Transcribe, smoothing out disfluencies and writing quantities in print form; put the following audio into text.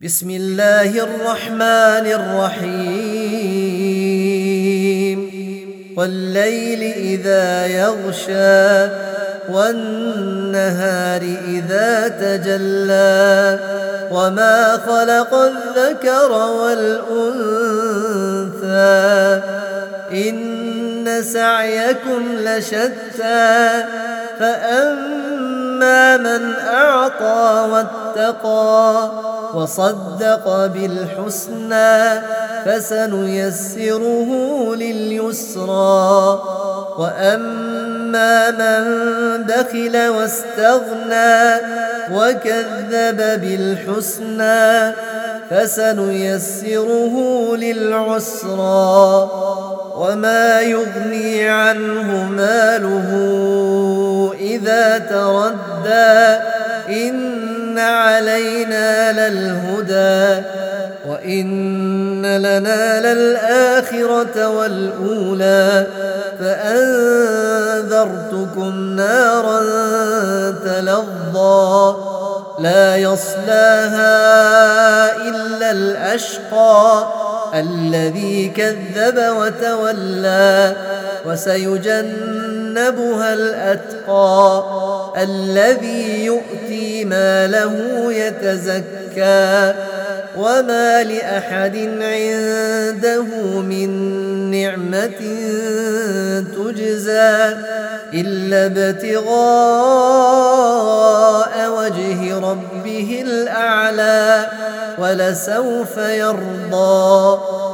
بسم الله الرحمن الرحيم والليل إذا يغشى والنهار إذا تجلى وما خلق الذكر والأنثى إن سعيكم لشتى فأما من أعطى واتقى وصدق بالحسنى فسنيسره لليسرى وأما من بخل واستغنى وكذب بالحسنى فسنيسره للعسرى وما يغني عنه ماله إذا تردى إن علينا للهدى وإن لنا للآخرة والأولى فأنذرتكم نارا تلظى لا يصلاها إلا الأشقى الذي كذب وتولى وسيجنبها الأتقى الذي يؤتي ماله يتزكى وما لأحد عنده من نعمة تجزى إلا ابتغاء وجه ربه الأعلى ولسوف يرضى